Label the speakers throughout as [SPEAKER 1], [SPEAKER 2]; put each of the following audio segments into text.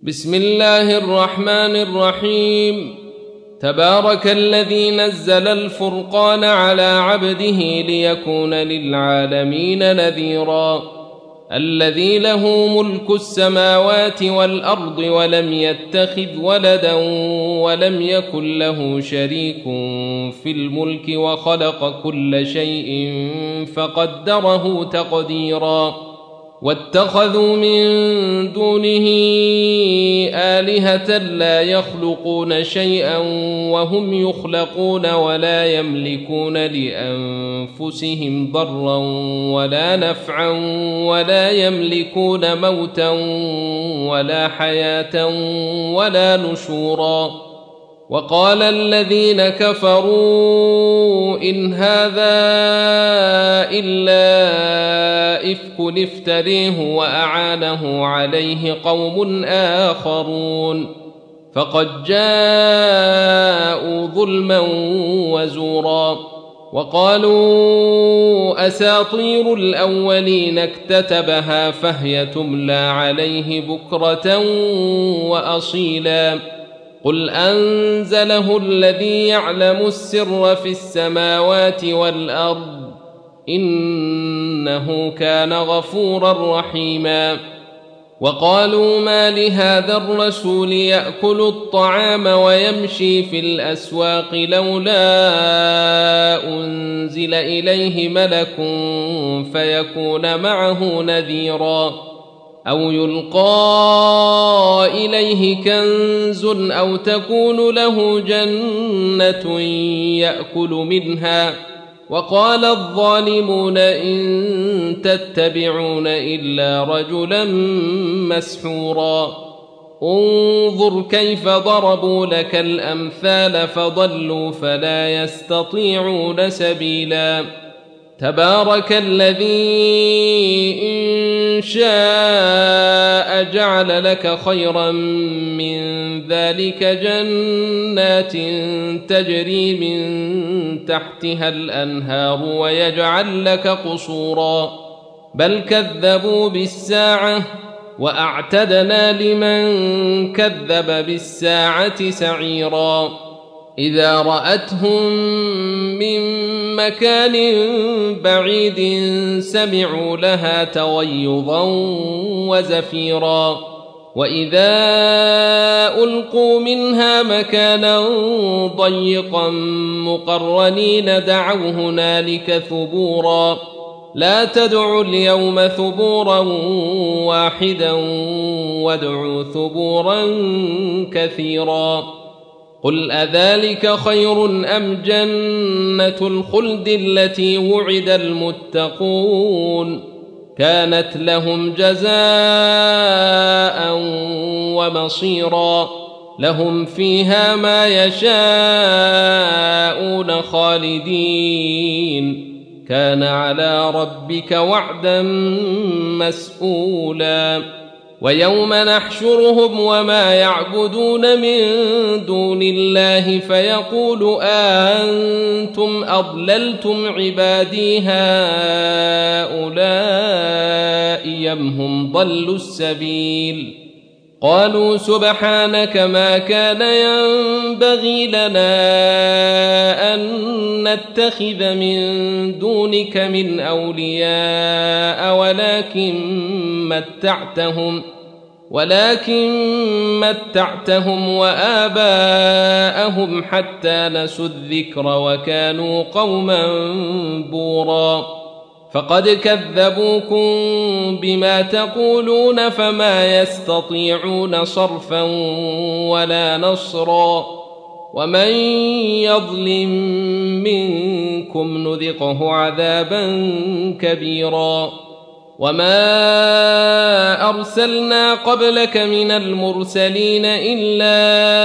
[SPEAKER 1] بسم الله الرحمن الرحيم. تبارك الذي نزل الفرقان على عبده ليكون للعالمين نذيرا. الذي له ملك السماوات والأرض ولم يتخذ ولدا ولم يكن له شريك في الملك وخلق كل شيء فقدره تقديرا. واتخذوا من دونه آلهة لا يخلقون شيئا وهم يخلقون ولا يملكون لأنفسهم ضرا ولا نفعا ولا يملكون موتا ولا حياة ولا نشورا. وقال الذين كفروا إن هذا إلا إفك افتريه وأعانه عليه قوم آخرون فقد جاءوا ظلما وزورا. وقالوا أساطير الأولين اكتتبها فهي تملى عليه بكرة وأصيلا. قل أنزله الذي يعلم السر في السماوات والأرض إنه كان غفورا رحيما. وقالوا ما لهذا الرسول يأكل الطعام ويمشي في الأسواق لولا أنزل إليه ملك فيكون معه نذيرا أو يلقى إليه كنز أو تكون له جنة يأكل منها. وقال الظالمون إن تتبعون إلا رجلا مسحورا. انظر كيف ضربوا لك الأمثال فضلوا فلا يستطيعون سبيلا. تبارك الذي إن شاء جعل لك خيرا من ذلك جنات تجري من تحتها الأنهار ويجعل لك قصورا بل كذبوا بالساعة وأعتدنا لمن كذب بالساعة سعيرا. إذا رأتهم من مكان بعيد سمعوا لها تغيظا وزفيرا. وإذا ألقوا منها مكانا ضيقا مقرنين دعوا هنالك ثبورا. لا تدعوا اليوم ثبورا واحدا وادعوا ثبورا كثيرا. قل أذلك خير أم جنة الخلد التي وعد المتقون كانت لهم جزاء ومصيرا. لهم فيها ما يشاءون خالدين كان على ربك وعدا مسئولا. ويوم نحشرهم وما يعبدون من دون الله فيقول أنتم أضللتم عبادي هؤلاء أم هم ضلوا السبيل. قالوا سبحانك ما كان ينبغي لنا أن نتخذ من دونك من أولياء ولكن متعتهم وآباءهم حتى نسوا الذكر وكانوا قوما بورا. فقد كذبوكم بما تقولون فما يستطيعون صرفا ولا نصرا. ومن يظلم منكم نذقه عذابا كبيرا. وما أرسلنا قبلك من المرسلين إلا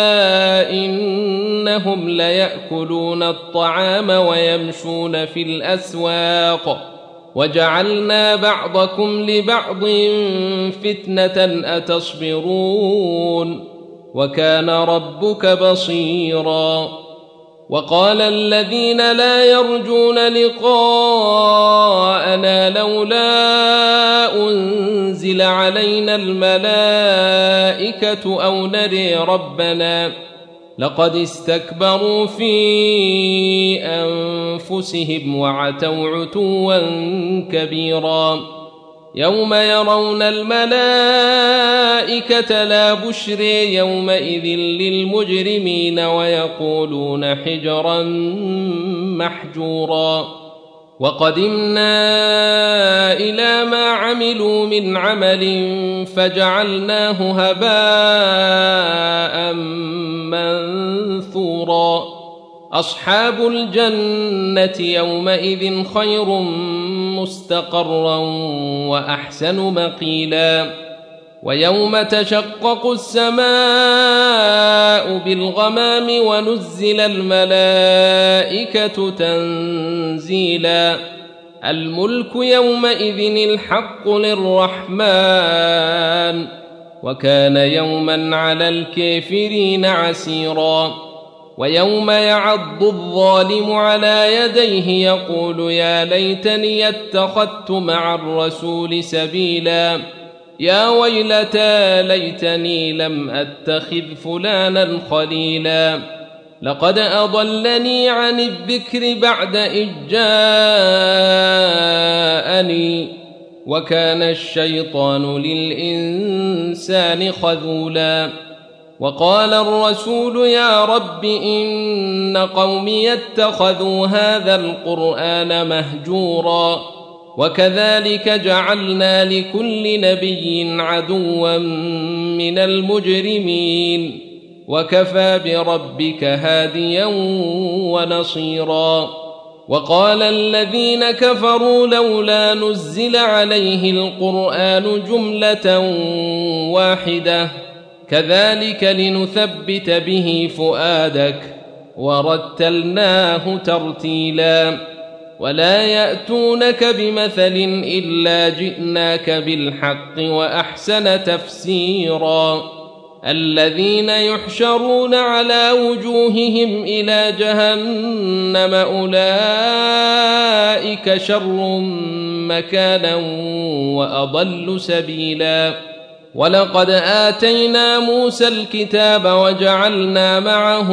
[SPEAKER 1] إنهم ليأكلون الطعام ويمشون في الأسواق وجعلنا بعضكم لبعض فتنة أتصبرون وكان ربك بصيرا. وقال الذين لا يرجون لقاءنا لولا أنزل علينا الملائكة أو نري ربنا لقد استكبروا في أنفسهم وعتوا عتوا كبيرا يوم يرون الملائكة لا بشر يومئذ للمجرمين ويقولون حجرا محجورا وقدمنا إلى ما عملوا من عمل فجعلناه هباء منثورا أصحاب الجنة يومئذ خير مستقرا وأحسن مقيلا ويوم تشقق السماء بالغمام ونزل الملائكة تنزيلا الملك يومئذ الحق للرحمن وكان يوما على الكافرين عسيرا ويوم يعض الظالم على يديه يقول يا ليتني اتخذت مع الرسول سبيلا يا ويلتى ليتني لم أتخذ فلانا خليلا لقد أضلني عن الذكر بعد إذ جاءني وكان الشيطان للإنسان خذولا وقال الرسول يا رب إن قومي اتخذوا هذا القرآن مهجورا وكذلك جعلنا لكل نبي عدوا من المجرمين وكفى بربك هاديا ونصيرا وقال الذين كفروا لولا نزل عليه القرآن جملة واحدة كذلك لنثبت به فؤادك ورتلناه ترتيلا ولا يأتونك بمثل إلا جئناك بالحق وأحسن تفسيرا الذين يحشرون على وجوههم إلى جهنم أولئك شر مكانا وأضل سبيلا ولقد آتينا موسى الكتاب وجعلنا معه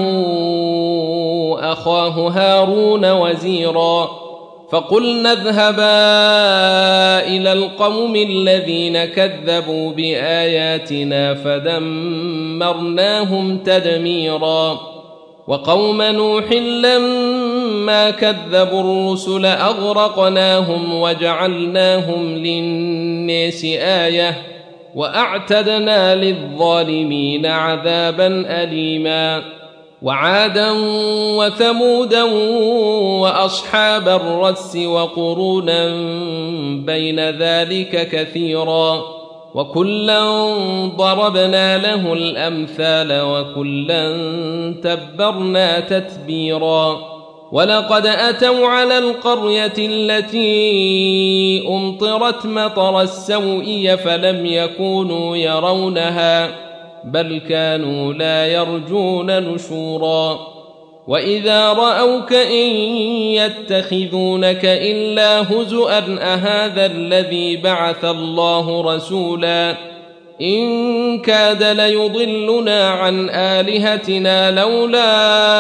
[SPEAKER 1] أخاه هارون وزيرا فقلنا اذهبا إلى القوم الذين كذبوا بآياتنا فدمرناهم تدميرا وقوم نوح لما كذبوا الرسل أغرقناهم وجعلناهم للناس آية وأعتدنا للظالمين عذابا أليما وعادا وثمودا وأصحاب الرس وقرونا بين ذلك كثيرا وكلا ضربنا له الأمثال وكلا تبرنا تتبيرا ولقد أتوا على القرية التي أمطرت مطر السوء فلم يكونوا يرونها بل كانوا لا يرجون نشورا وإذا رأوك إن يتخذونك إلا هزؤا أهذا الذي بعث الله رسولا إن كاد ليضلنا عن آلهتنا لولا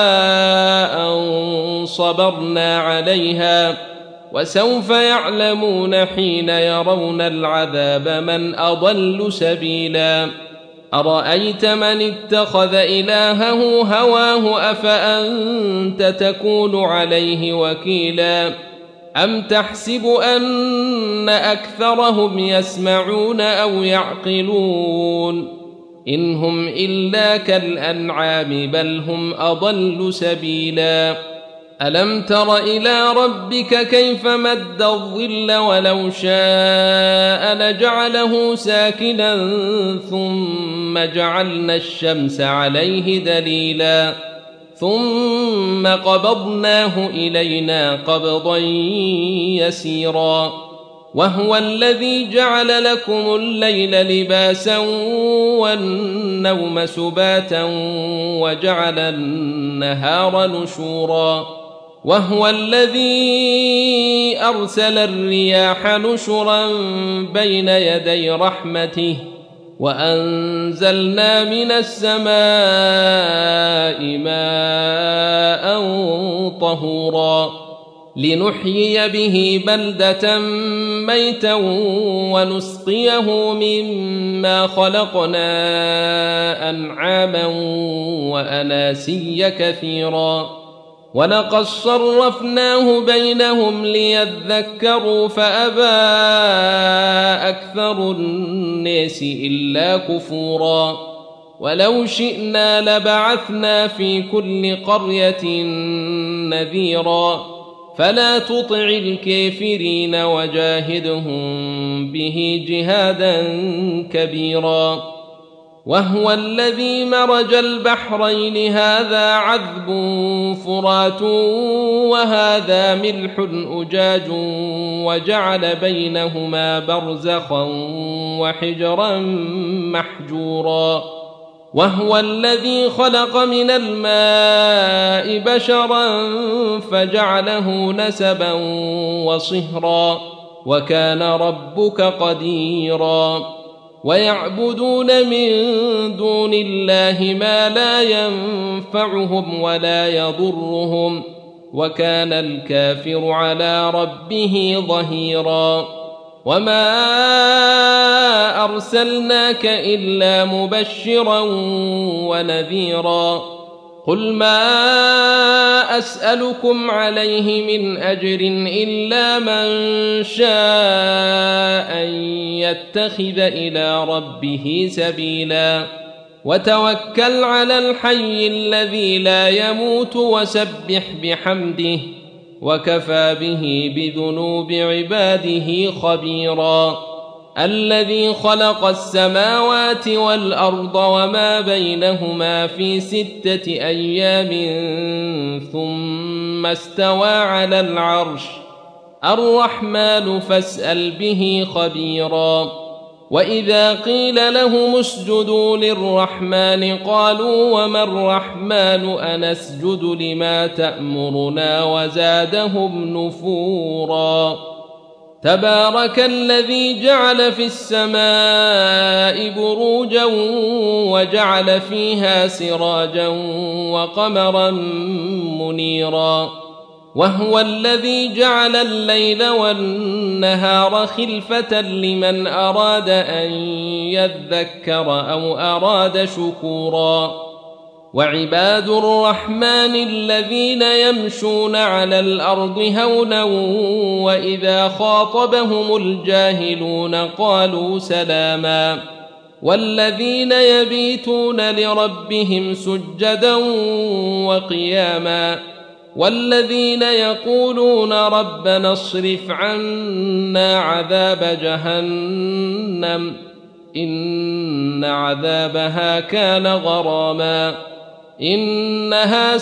[SPEAKER 1] أن صبرنا عليها وسوف يعلمون حين يرون العذاب من أضل سبيلا أرأيت من اتخذ إلهه هواه أفأنت تكون عليه وكيلا أم تحسب أن أكثرهم يسمعون أو يعقلون إن هم إلا كالأنعام بل هم أضل سبيلا ألم تر إلى ربك كيف مد الظل ولو شاء لجعله ساكنا ثم جعلنا الشمس عليه دليلا ثم قبضناه إلينا قبضا يسيرا وهو الذي جعل لكم الليل لباسا والنوم سباتا وجعل النهار نشورا وهو الذي أرسل الرياح نشرا بين يدي رحمته وأنزلنا من السماء ماء طهورا لنحيي به بلدة ميتا ونسقيه مما خلقنا أنعاما وأناسيا كثيرا ولقد صرفناه بينهم ليذكروا فأبى أكثر الناس إلا كفورا ولو شئنا لبعثنا في كل قرية نذيرا فلا تطع الكافرين وجاهدهم به جهادا كبيرا وهو الذي مرج البحرين هذا عذب فرات وهذا ملح أجاج وجعل بينهما برزخا وحجرا محجورا وهو الذي خلق من الماء بشرا فجعله نسبا وصهرا وكان ربك قديرا ويعبدون من دون الله ما لا ينفعهم ولا يضرهم وكان الكافر على ربه ظهيرا وما أرسلناك إلا مبشرا ونذيرا قل ما أسألكم عليه من أجر إلا من شاء أن يتخذ إلى ربه سبيلا وتوكل على الحي الذي لا يموت وسبح بحمده وكفى به بذنوب عباده خبيرا الذي خلق السماوات والأرض وما بينهما في 6 أيام ثم استوى على العرش الرحمن فاسأل به خبيرا وإذا قيل لهم اسجدوا للرحمن قالوا وما الرحمن أنسجد لما تأمرنا وزادهم نفورا تبارك الذي جعل في السماء بروجا وجعل فيها سراجا وقمرا منيرا وهو الذي جعل الليل والنهار خلفة لمن أراد أن يذكر أو أراد شكورا وعباد الرحمن الذين يمشون على الأرض هونا وإذا خاطبهم الجاهلون قالوا سلاما والذين يبيتون لربهم سجدا وقياما والذين يقولون ربنا اصرف عنا عذاب جهنم إن عذابها كان غراما إنها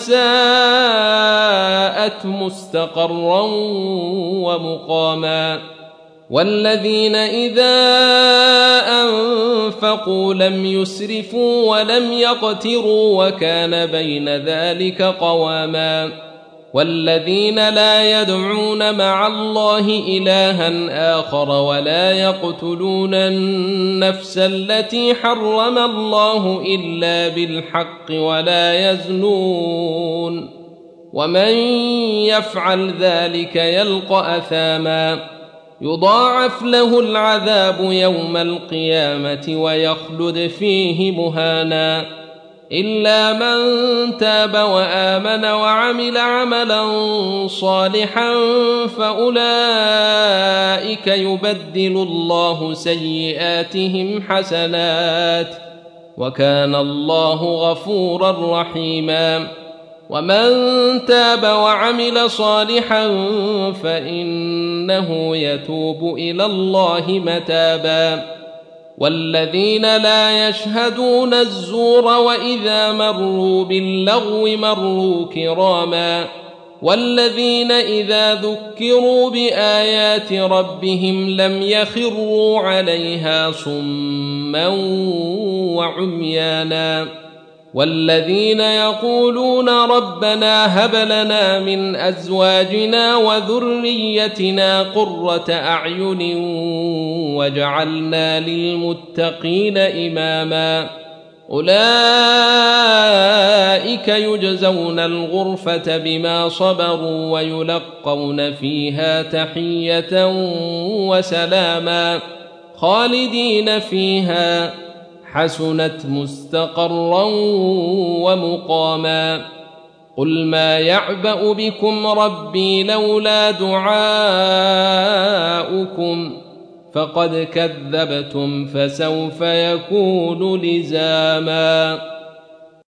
[SPEAKER 1] ساءت مستقرا ومقاما والذين إذا أنفقوا لم يسرفوا ولم يقتروا وكان بين ذلك قواما والذين لا يدعون مع الله إلها آخر ولا يقتلون النفس التي حرم الله إلا بالحق ولا يزنون ومن يفعل ذلك يلقى أثاما يضاعف له العذاب يوم القيامة ويخلد فيه مهانا إلا من تاب وآمن وعمل عملا صالحا فأولئك يبدل الله سيئاتهم حسنات وكان الله غفورا رحيما ومن تاب وعمل صالحا فإنه يتوب إلى الله متابا والذين لا يشهدون الزور وإذا مروا باللغو مروا كراما والذين إذا ذكروا بآيات ربهم لم يخروا عليها صما وعميانا والذين يقولون ربنا هب لنا من أزواجنا وذريتنا قرة أعين واجعلنا للمتقين إماما أولئك يجزون الغرفة بما صبروا ويلقون فيها تحية وسلاما خالدين فيها حسنت مستقرا ومقاما قل ما يعبأ بكم ربي لولا دعاؤكم فقد كذبتم فسوف يكون لزاما